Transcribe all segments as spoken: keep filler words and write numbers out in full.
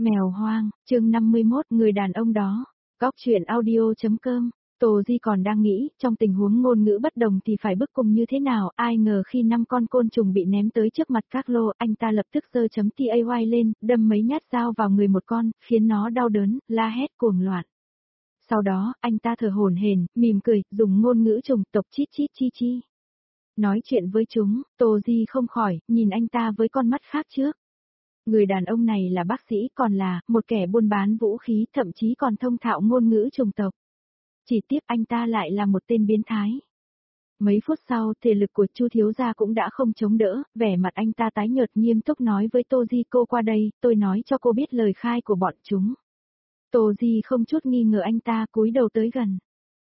Mèo hoang, chương năm mươi mốt, người đàn ông đó. Góc truyện audio.com. Tô Di còn đang nghĩ, trong tình huống ngôn ngữ bất đồng thì phải bức cùng như thế nào, ai ngờ khi năm con côn trùng bị ném tới trước mặt Carlo, anh ta lập tức giơ chấm tay lên, đâm mấy nhát dao vào người một con, khiến nó đau đớn, la hét cuồng loạn. Sau đó, anh ta thở hổn hển, mỉm cười, dùng ngôn ngữ chủng tộc chít chít chi chi. Nói chuyện với chúng, Tô Di không khỏi, nhìn anh ta với con mắt khác trước. Người đàn ông này là bác sĩ, còn là một kẻ buôn bán vũ khí, thậm chí còn thông thạo ngôn ngữ chủng tộc. Chỉ tiếp anh ta lại là một tên biến thái. Mấy phút sau, thể lực của Chu thiếu gia cũng đã không chống đỡ, vẻ mặt anh ta tái nhợt nghiêm túc nói với Tô Di, cô qua đây, tôi nói cho cô biết lời khai của bọn chúng. Tô Di không chút nghi ngờ anh ta cúi đầu tới gần.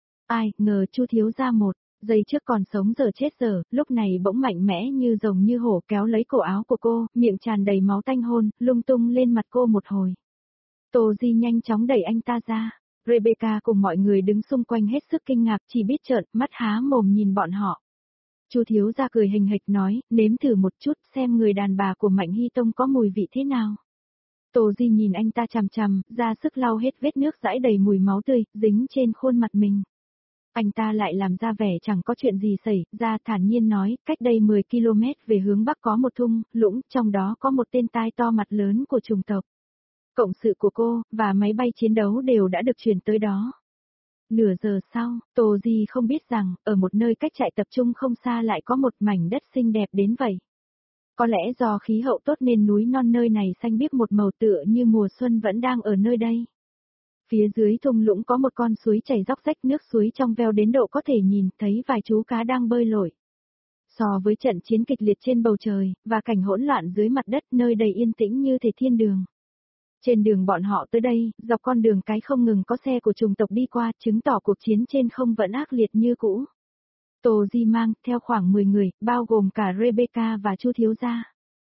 Ai ngờ Chu thiếu gia một giây trước còn sống giờ chết giờ, lúc này bỗng mạnh mẽ như rồng như hổ kéo lấy cổ áo của cô, miệng tràn đầy máu tanh hôn, lung tung lên mặt cô một hồi. Tô Di nhanh chóng đẩy anh ta ra. Rebecca cùng mọi người đứng xung quanh hết sức kinh ngạc, chỉ biết trợn mắt há mồm nhìn bọn họ. Chu thiếu gia cười hình hịch nói, nếm thử một chút xem người đàn bà của Mạnh Hy Tông có mùi vị thế nào. Tô Di nhìn anh ta chằm chằm, ra sức lau hết vết nước dãi đầy mùi máu tươi, dính trên khuôn mặt mình. Anh ta lại làm ra vẻ chẳng có chuyện gì xảy ra, thản nhiên nói, cách đây mười ki lô mét về hướng bắc có một thung lũng, trong đó có một tên tai to mặt lớn của chủng tộc. Cộng sự của cô, và máy bay chiến đấu đều đã được chuyển tới đó. Nửa giờ sau, Tô Di không biết rằng, ở một nơi cách trại tập trung không xa lại có một mảnh đất xinh đẹp đến vậy. Có lẽ do khí hậu tốt nên núi non nơi này xanh biếc một màu tựa như mùa xuân vẫn đang ở nơi đây. Phía dưới thung lũng có một con suối chảy róc rách, nước suối trong veo đến độ có thể nhìn thấy vài chú cá đang bơi lội. So với trận chiến kịch liệt trên bầu trời, và cảnh hỗn loạn dưới mặt đất, nơi đầy yên tĩnh như thể thiên đường. Trên đường bọn họ tới đây, dọc con đường cái không ngừng có xe của chủng tộc đi qua, chứng tỏ cuộc chiến trên không vẫn ác liệt như cũ. Tô Di mang theo khoảng mười người, bao gồm cả Rebecca và Chu thiếu gia.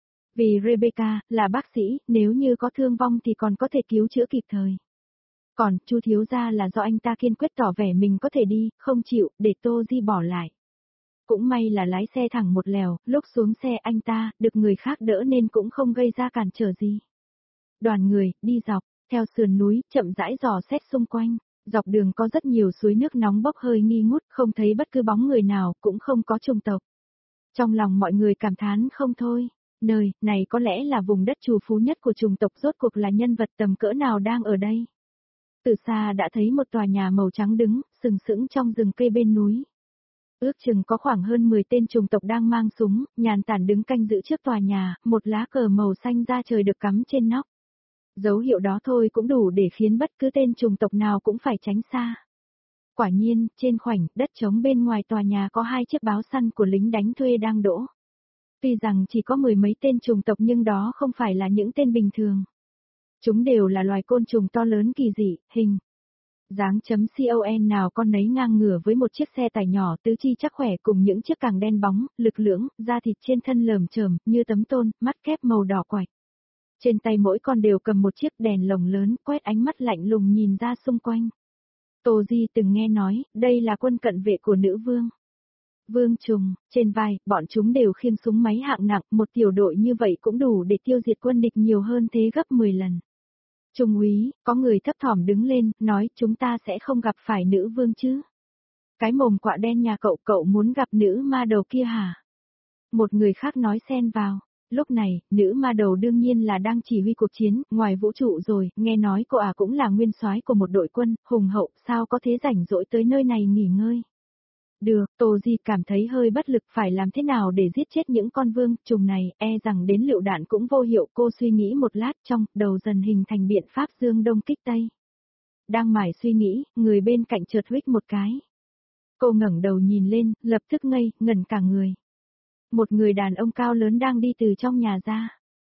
Vì Rebecca là bác sĩ, nếu như có thương vong thì còn có thể cứu chữa kịp thời. Còn Chu thiếu gia là do anh ta kiên quyết tỏ vẻ mình có thể đi, không chịu để Tô Di bỏ lại. Cũng may là lái xe thẳng một lèo, lúc xuống xe anh ta được người khác đỡ nên cũng không gây ra cản trở gì. Đoàn người đi dọc theo sườn núi, chậm rãi dò xét xung quanh. Dọc đường có rất nhiều suối nước nóng bốc hơi nghi ngút, không thấy bất cứ bóng người nào, cũng không có chủng tộc. Trong lòng mọi người cảm thán không thôi. Nơi này có lẽ là vùng đất trù phú nhất của chủng tộc, rốt cuộc là nhân vật tầm cỡ nào đang ở đây. Từ xa đã thấy một tòa nhà màu trắng đứng, sừng sững trong rừng cây bên núi. Ước chừng có khoảng hơn mười tên chủng tộc đang mang súng, nhàn tản đứng canh giữ trước tòa nhà, một lá cờ màu xanh da trời được cắm trên nóc. Dấu hiệu đó thôi cũng đủ để khiến bất cứ tên chủng tộc nào cũng phải tránh xa. Quả nhiên, trên khoảnh đất trống bên ngoài tòa nhà có hai chiếc báo săn của lính đánh thuê đang đỗ. Tuy rằng chỉ có mười mấy tên chủng tộc nhưng đó không phải là những tên bình thường. Chúng đều là loài côn trùng to lớn kỳ dị, hình dáng chấm con nào con nấy ngang ngửa với một chiếc xe tải nhỏ tứ chi chắc khỏe cùng những chiếc càng đen bóng, lực lưỡng, da thịt trên thân lởm chởm như tấm tôn, mắt kép màu đỏ quạch. Trên tay mỗi con đều cầm một chiếc đèn lồng lớn, quét ánh mắt lạnh lùng nhìn ra xung quanh. Tô Di từng nghe nói, đây là quân cận vệ của nữ vương. Vương trùng, trên vai, bọn chúng đều khiêng súng máy hạng nặng, một tiểu đội như vậy cũng đủ để tiêu diệt quân địch nhiều hơn thế gấp mười lần. Trung úy, có người thấp thỏm đứng lên, nói chúng ta sẽ không gặp phải nữ vương chứ. Cái mồm quạ đen nhà cậu, cậu muốn gặp nữ ma đầu kia hả? Một người khác nói xen vào. Lúc này, nữ ma đầu đương nhiên là đang chỉ huy cuộc chiến, ngoài vũ trụ rồi, nghe nói cô à cũng là nguyên soái của một đội quân, hùng hậu, sao có thế rảnh rỗi tới nơi này nghỉ ngơi. Được, Tô Di cảm thấy hơi bất lực, phải làm thế nào để giết chết những con vương trùng này, e rằng đến lựu đạn cũng vô hiệu. Cô suy nghĩ một lát, trong đầu dần hình thành biện pháp dương đông kích tây. Đang mải suy nghĩ, người bên cạnh chợt huých một cái. Cô ngẩng đầu nhìn lên, lập tức ngây ngẩn cả người. Một người đàn ông cao lớn đang đi từ trong nhà ra.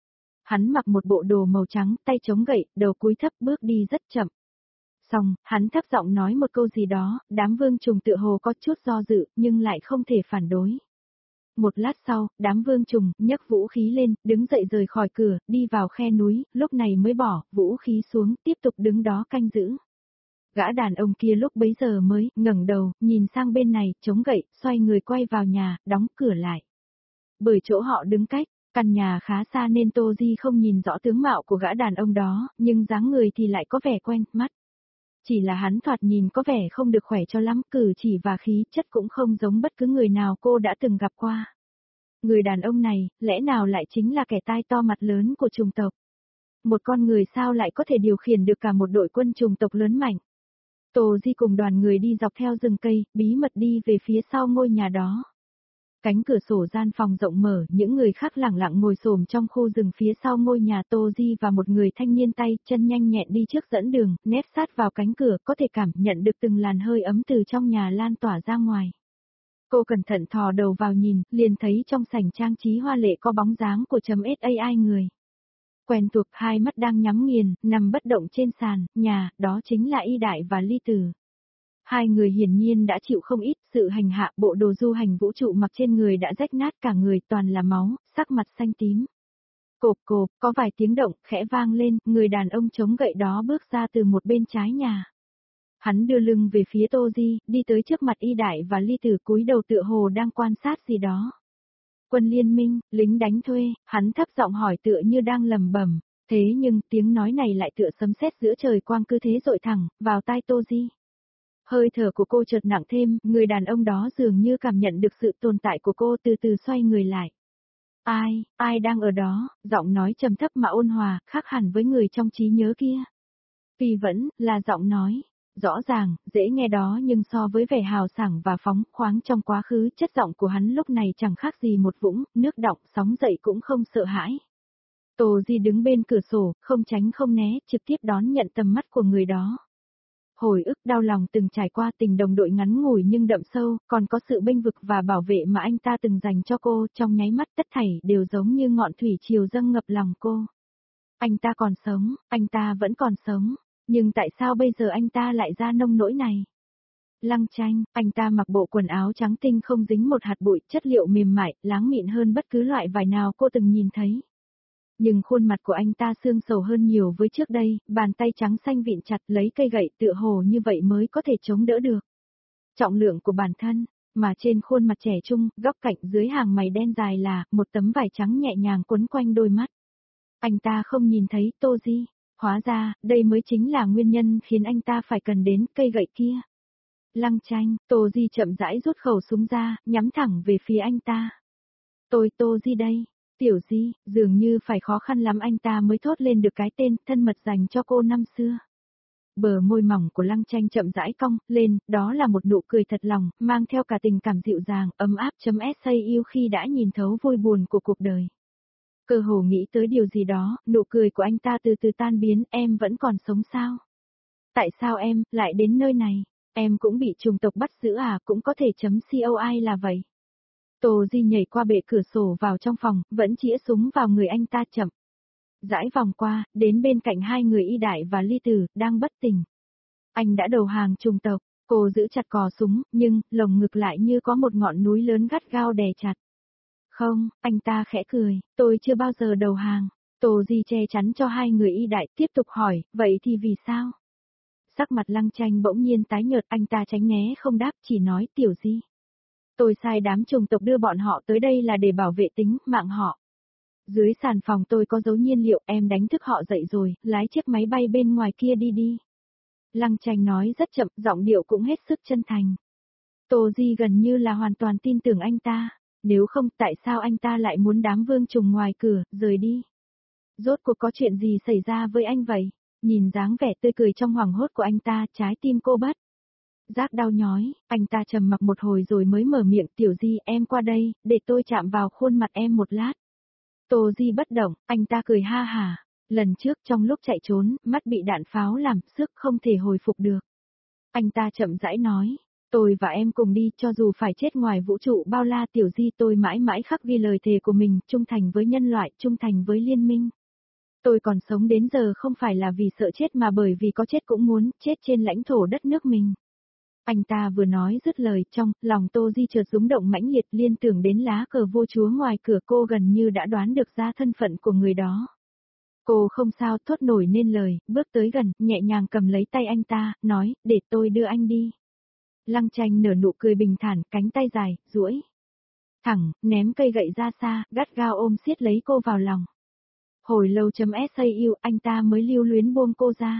Hắn mặc một bộ đồ màu trắng, tay chống gậy, đầu cúi thấp, bước đi rất chậm. Xong, hắn thấp giọng nói một câu gì đó, đám vương trùng tựa hồ có chút do dự, nhưng lại không thể phản đối. Một lát sau, đám vương trùng nhấc vũ khí lên, đứng dậy rời khỏi cửa, đi vào khe núi, lúc này mới bỏ vũ khí xuống, tiếp tục đứng đó canh giữ. Gã đàn ông kia lúc bấy giờ mới ngẩng đầu, nhìn sang bên này, chống gậy, xoay người quay vào nhà, đóng cửa lại. Bởi chỗ họ đứng cách Căn nhà khá xa nên Tô Di không nhìn rõ tướng mạo của gã đàn ông đó, nhưng dáng người thì lại có vẻ quen mắt. Chỉ là hắn thoạt nhìn có vẻ không được khỏe cho lắm, cử chỉ và khí chất cũng không giống bất cứ người nào cô đã từng gặp qua. Người đàn ông này, lẽ nào lại chính là kẻ tai to mặt lớn của chủng tộc? Một con người sao lại có thể điều khiển được cả một đội quân chủng tộc lớn mạnh? Tô Di cùng đoàn người đi dọc theo rừng cây, bí mật đi về phía sau ngôi nhà đó. Cánh cửa sổ gian phòng rộng mở, những người khác lẳng lặng ngồi xổm trong khu rừng phía sau ngôi nhà. Tô Di và một người thanh niên tay chân nhanh nhẹn đi trước dẫn đường, nép sát vào cánh cửa, có thể cảm nhận được từng làn hơi ấm từ trong nhà lan tỏa ra ngoài. Cô cẩn thận thò đầu vào nhìn, liền thấy trong sảnh trang trí hoa lệ có bóng dáng của chấm SAI người. Quen thuộc, hai mắt đang nhắm nghiền, nằm bất động trên sàn, nhà, đó chính là Y Đại và Ly Tử. Hai người hiển nhiên đã chịu không ít sự hành hạ, bộ đồ du hành vũ trụ mặc trên người đã rách nát cả người, toàn là máu, sắc mặt xanh tím. Cộp cộp, có vài tiếng động khẽ vang lên, người đàn ông chống gậy đó bước ra từ một bên trái nhà. Hắn đưa lưng về phía Tô Di, đi tới trước mặt Y Đại và Ly Tử, cúi đầu tựa hồ đang quan sát gì đó. Quân liên minh, lính đánh thuê, hắn thấp giọng hỏi tựa như đang lầm bẩm, thế nhưng tiếng nói này lại tựa sấm sét giữa trời quang cứ thế dội thẳng vào tai Tô Di. Hơi thở của cô chợt nặng thêm, người đàn ông đó dường như cảm nhận được sự tồn tại của cô, từ từ xoay người lại. Ai, ai đang ở đó, giọng nói trầm thấp mà ôn hòa, khác hẳn với người trong trí nhớ kia. Vì vẫn là giọng nói, rõ ràng, dễ nghe đó, nhưng so với vẻ hào sảng và phóng khoáng trong quá khứ, chất giọng của hắn lúc này chẳng khác gì một vũng nước đọng, sóng dậy cũng không sợ hãi. Tô Di đứng bên cửa sổ, không tránh không né, trực tiếp đón nhận tầm mắt của người đó. Hồi ức đau lòng từng trải qua, tình đồng đội ngắn ngủi nhưng đậm sâu, còn có sự bênh vực và bảo vệ mà anh ta từng dành cho cô, trong nháy mắt tất thảy đều giống như ngọn thủy triều dâng ngập lòng cô. Anh ta còn sống, anh ta vẫn còn sống, nhưng tại sao bây giờ anh ta lại ra nông nỗi này? Lăng Tranh, anh ta mặc bộ quần áo trắng tinh không dính một hạt bụi, chất liệu mềm mại, láng mịn hơn bất cứ loại vải nào cô từng nhìn thấy. Nhưng khuôn mặt của anh ta xương sầu hơn nhiều với trước đây, bàn tay trắng xanh vịn chặt lấy cây gậy, tựa hồ như vậy mới có thể chống đỡ được trọng lượng của bản thân, mà trên khuôn mặt trẻ trung, góc cạnh dưới hàng mày đen dài là một tấm vải trắng nhẹ nhàng quấn quanh đôi mắt. Anh ta không nhìn thấy Tô Di, hóa ra, đây mới chính là nguyên nhân khiến anh ta phải cần đến cây gậy kia. Lăng Tranh, Tô Di chậm rãi rút khẩu súng ra, nhắm thẳng về phía anh ta. Tôi Tô Di đây. Tiểu Di, dường như phải khó khăn lắm anh ta mới thốt lên được cái tên thân mật dành cho cô năm xưa. Bờ môi mỏng của Lăng Tranh chậm rãi cong lên, đó là một nụ cười thật lòng, mang theo cả tình cảm dịu dàng, ấm áp chấm sa yêu khi đã nhìn thấu vui buồn của cuộc đời. Cơ hồ nghĩ tới điều gì đó, nụ cười của anh ta từ từ tan biến, em vẫn còn sống sao? Tại sao em lại đến nơi này? Em cũng bị chủng tộc bắt giữ à, cũng có thể chấm coi là vậy. Tô Di nhảy qua bệ cửa sổ vào trong phòng, vẫn chĩa súng vào người anh ta chậm. Dãi vòng qua, đến bên cạnh hai người Y Đại và Ly Tử, đang bất tỉnh. Anh đã đầu hàng chủng tộc, cô giữ chặt cò súng, nhưng, lồng ngực lại như có một ngọn núi lớn gắt gao đè chặt. Không, anh ta khẽ cười, tôi chưa bao giờ đầu hàng. Tô Di che chắn cho hai người Y Đại, tiếp tục hỏi, vậy thì vì sao? Sắc mặt Lăng Tranh bỗng nhiên tái nhợt, anh ta tránh né không đáp, chỉ nói Tiểu Di. Tôi sai đám chủng tộc đưa bọn họ tới đây là để bảo vệ tính mạng họ. Dưới sàn phòng tôi có dấu nhiên liệu, em đánh thức họ dậy rồi, lái chiếc máy bay bên ngoài kia đi đi. Lăng Tranh nói rất chậm, giọng điệu cũng hết sức chân thành. Tô Di gần như là hoàn toàn tin tưởng anh ta, nếu không tại sao anh ta lại muốn đám vương trùng ngoài cửa, rời đi. Rốt cuộc có chuyện gì xảy ra với anh vậy? Nhìn dáng vẻ tươi cười trong hoảng hốt của anh ta, trái tim cô bất giác đau nhói, anh ta trầm mặc một hồi rồi mới mở miệng, Tiểu Di em qua đây, để tôi chạm vào khuôn mặt em một lát. Tô Di bất động, anh ta cười ha hả, lần trước trong lúc chạy trốn, mắt bị đạn pháo làm sức không thể hồi phục được. Anh ta chậm rãi nói, tôi và em cùng đi, cho dù phải chết ngoài vũ trụ bao la. Tiểu Di tôi mãi mãi khắc ghi lời thề của mình, trung thành với nhân loại, trung thành với liên minh. Tôi còn sống đến giờ không phải là vì sợ chết mà bởi vì có chết cũng muốn, chết trên lãnh thổ đất nước mình. Anh ta vừa nói dứt lời, trong lòng Tô Di chợt rúng động mãnh liệt, liên tưởng đến lá cờ vua chúa ngoài cửa, cô gần như đã đoán được ra thân phận của người đó. Cô không sao thốt nổi nên lời, bước tới gần, nhẹ nhàng cầm lấy tay anh ta, nói, để tôi đưa anh đi. Lăng Tranh nở nụ cười bình thản, cánh tay dài, duỗi thẳng, ném cây gậy ra xa, gắt gao ôm siết lấy cô vào lòng. Hồi lâu chấm sau anh ta mới lưu luyến buông cô ra.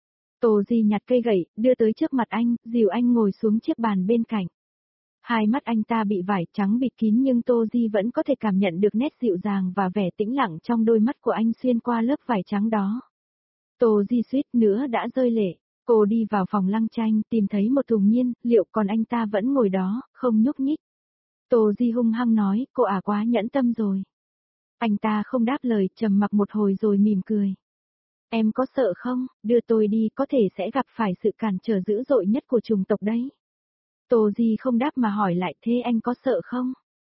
Tô Di nhặt cây gậy, đưa tới trước mặt anh, dìu anh ngồi xuống chiếc bàn bên cạnh. Hai mắt anh ta bị vải trắng bịt kín nhưng Tô Di vẫn có thể cảm nhận được nét dịu dàng và vẻ tĩnh lặng trong đôi mắt của anh xuyên qua lớp vải trắng đó. Tô Di suýt nữa đã rơi lệ. Cô đi vào phòng Lăng Tranh tìm thấy một Tùng Nhiên, liệu còn anh ta vẫn ngồi đó, không nhúc nhích. Tô Di hung hăng nói, cô à quá nhẫn tâm rồi. Anh ta không đáp lời, trầm mặc một hồi rồi mỉm cười. Em có sợ không, đưa tôi đi có thể sẽ gặp phải sự cản trở dữ dội nhất của chủng tộc đấy. Tô Di không đáp mà hỏi lại thế anh có sợ không?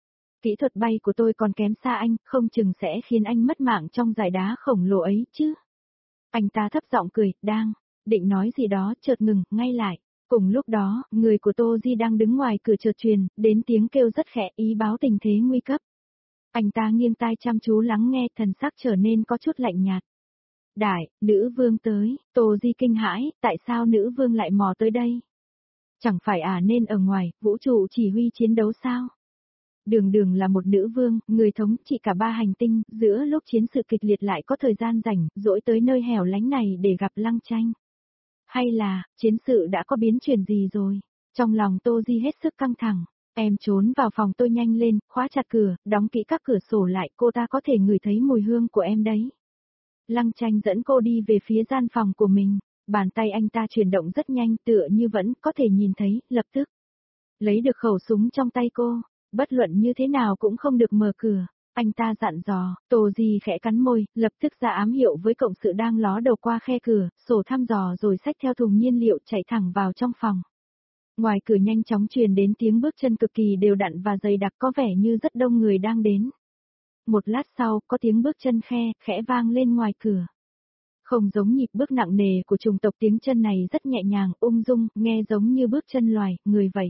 Kỹ thuật bay của tôi còn kém xa anh, không chừng sẽ khiến anh mất mạng trong dải đá khổng lồ ấy chứ. Anh ta thấp giọng cười, đang, định nói gì đó chợt ngừng, ngay lại. Cùng lúc đó, người của Tô Di đang đứng ngoài cửa chợt truyền, đến tiếng kêu rất khẽ ý báo tình thế nguy cấp. Anh ta nghiêng tai chăm chú lắng nghe, thần sắc trở nên có chút lạnh nhạt. Đại, nữ vương tới, Tô Di kinh hãi, tại sao nữ vương lại mò tới đây? Chẳng phải à nên ở ngoài, vũ trụ chỉ huy chiến đấu sao? Đường đường là một nữ vương, người thống trị cả ba hành tinh, giữa lúc chiến sự kịch liệt lại có thời gian rảnh, dỗi tới nơi hẻo lánh này để gặp Lăng Tranh. Hay là, chiến sự đã có biến chuyển gì rồi? Trong lòng Tô Di hết sức căng thẳng. Em trốn vào phòng tôi nhanh lên, khóa chặt cửa, đóng kỹ các cửa sổ lại, cô ta có thể ngửi thấy mùi hương của em đấy. Lăng Tranh dẫn cô đi về phía gian phòng của mình, bàn tay anh ta chuyển động rất nhanh tựa như vẫn có thể nhìn thấy, lập tức. Lấy được khẩu súng trong tay cô, bất luận như thế nào cũng không được mở cửa. Anh ta dặn dò, Tô Di khẽ cắn môi, lập tức ra ám hiệu với cộng sự đang ló đầu qua khe cửa, sổ thăm dò rồi xách theo thùng nhiên liệu chạy thẳng vào trong phòng. Ngoài cửa nhanh chóng truyền đến tiếng bước chân cực kỳ đều đặn và dày đặc có vẻ như rất đông người đang đến. Một lát sau, có tiếng bước chân khe, khẽ vang lên ngoài cửa. Không giống nhịp bước nặng nề của chủng tộc, tiếng chân này rất nhẹ nhàng, ung dung, nghe giống như bước chân loài, người vậy.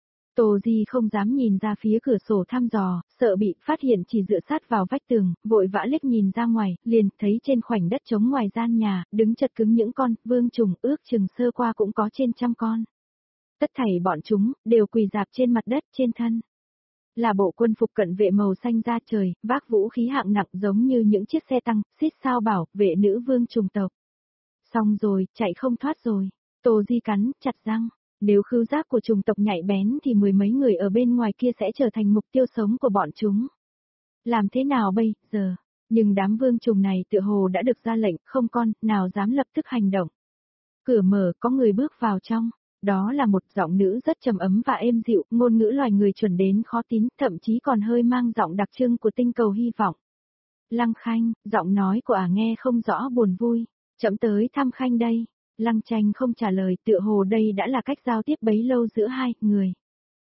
Tô Di không dám nhìn ra phía cửa sổ thăm dò, sợ bị phát hiện chỉ dựa sát vào vách tường, vội vã liếc nhìn ra ngoài, liền thấy trên khoảnh đất trống ngoài gian nhà, đứng chật cứng những con vương trùng ước chừng sơ qua cũng có trên trăm con. Tất thảy bọn chúng, đều quỳ rạp trên mặt đất, trên thân. Là bộ quân phục cận vệ màu xanh da trời, vác vũ khí hạng nặng giống như những chiếc xe tăng, xít sao bảo, vệ nữ vương trùng tộc. Xong rồi, chạy không thoát rồi. Tô Di cắn, chặt răng. Nếu khứu giác của chủng tộc nhạy bén thì mười mấy người ở bên ngoài kia sẽ trở thành mục tiêu sống của bọn chúng. Làm thế nào bây giờ? Nhưng đám vương trùng này tựa hồ đã được ra lệnh, không con, nào dám lập tức hành động. Cửa mở, có người bước vào trong. Đó là một giọng nữ rất trầm ấm và êm dịu, ngôn ngữ loài người chuẩn đến khó tín, thậm chí còn hơi mang giọng đặc trưng của tinh cầu hy vọng. Lăng Khanh, giọng nói của ả nghe không rõ buồn vui. Chậm tới thăm Khanh đây. Lăng Tranh không trả lời, tựa hồ đây đã là cách giao tiếp bấy lâu giữa hai người.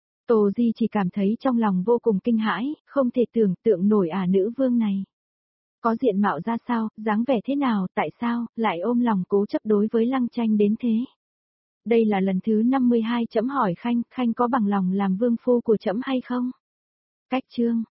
Tô Di chỉ cảm thấy trong lòng vô cùng kinh hãi, không thể tưởng tượng nổi ả nữ vương này. Có diện mạo ra sao, dáng vẻ thế nào, tại sao, lại ôm lòng cố chấp đối với Lăng Tranh đến thế. Đây là lần thứ năm mươi hai chấm hỏi Khanh, Khanh có bằng lòng làm vương phu của trẫm hay không? Cách chương